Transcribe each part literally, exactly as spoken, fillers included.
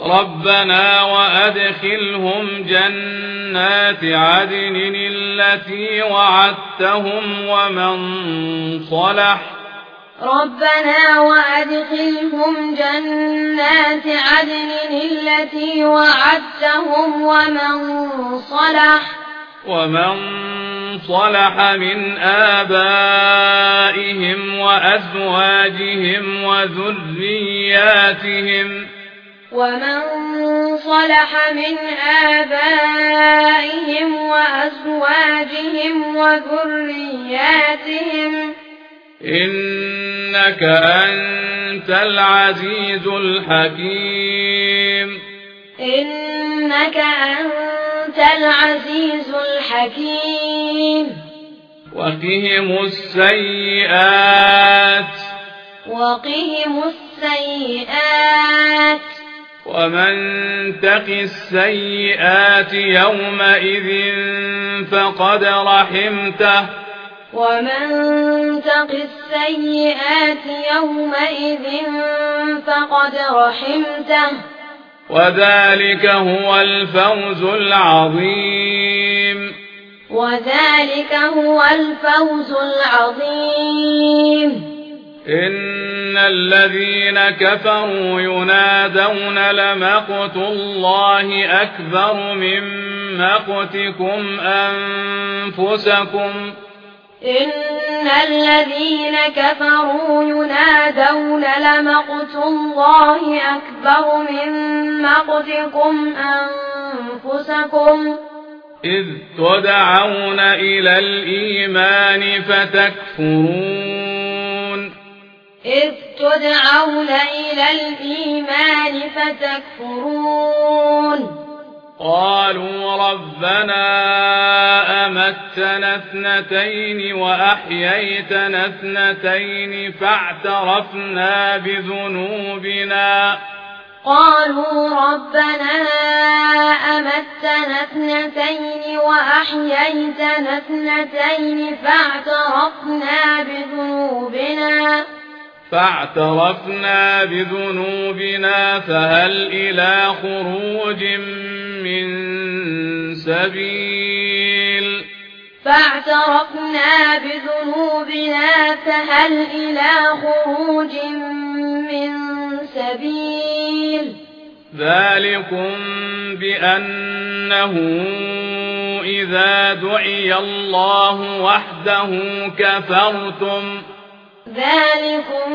ربنا وأدخلهم جنات عدن التي وعدتهم ومن صلح ربنا وأدخلهم جنات عدن التي وعدتهم ومن صلح ومن صلح من آبائهم وأزواجهم وذرياتهم ومن صلح من آبائهم وأزواجهم وذرياتهم إنك أنت العزيز الحكيم إنك أنت العزيز الحكيم وقهم السيئات وقهم السيئات ومن تق السيئات يومئذ فقد رحمته ومن تق السيئات يومئذ فقد رحمته وذلك هو الفوز العظيم وذلك هو الفوز العظيم إن الذين كفروا ينادون لمقت الله أكبر من مقتكم أنفسكم إن الذين كفروا ينادون لمقت الله أكبر من مقتكم أنفسكم إذ تدعون إلى الإيمان فتكفرون إذ تدعون إلى الإيمان فتكفرون قالوا ربنا أمتنا اثنتين وأحييتنا اثنتين فاعترفنا بذنوبنا قالوا ربنا أمتنا اثنتين وأحييتنا اثنتين فاعترفنا بذنوبنا فاعترفنا بذنوبنا فهل إلى خروج من سبيل فاعترفنا بذنوبنا فهل إلى خروج من سبيل ذلكم بأنه إذا دعي الله وحده كفرتم ذلكم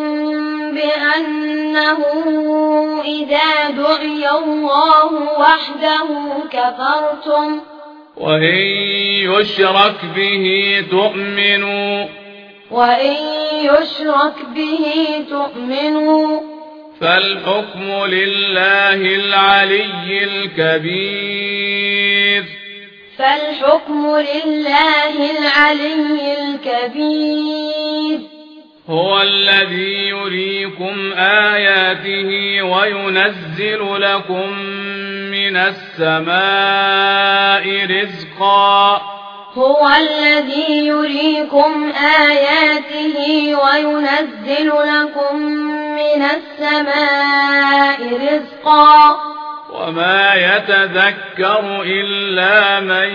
بأنه إذا دعي الله وحده كفرتم وإن يشرك به تؤمنوا وإن يشرك به تؤمنوا فالحكم لله العلي الكبير فالحكم لله العلي الكبير هو الذي يريكم آياته وينزل لكم من السماء رزقا هو الذي يريكم آياته وينزل لكم من السماء رزقا وما يتذكر إلا من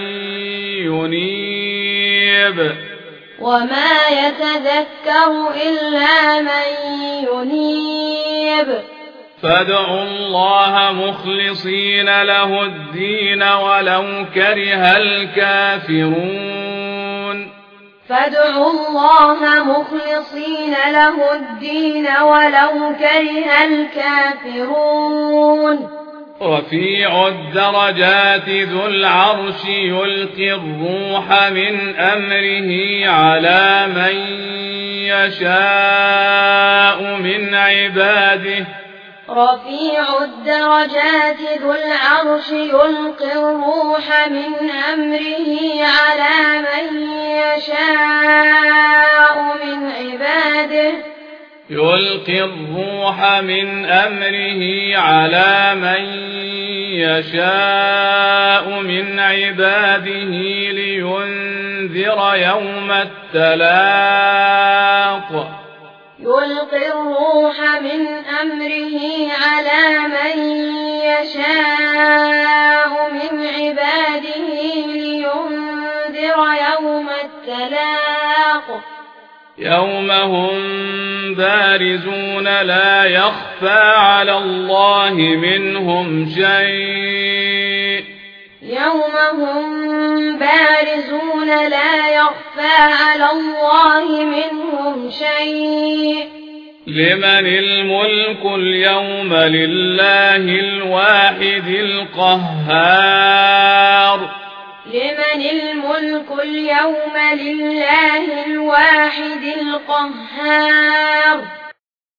ينيب وما يتذكر إلا من ينيب فادعوا الله مخلصين له الدين ولو كره الكافرون فادعوا الله مخلصين له الدين ولو كره الكافرون رفيع الدرجات ذو العرش يلقي الروح من أمره على من يشاء من عباده رفيع الدرجات ذو العرش يلقي الروح من أمره على من يشاء من عباده يلقي الروح من أمره على من يشاء من عباده لينذر يوم التلاق يلقي الروح من أمره على من يشاء من عباده لينذر يوم التلاق يوم هم بارزون لا يخفى على الله منهم شيء يوم هم بارزون لا يخفى على الله منهم شيء لمن الملك اليوم لله الواحد القهار لمن الملك اليوم لله الواحد القهار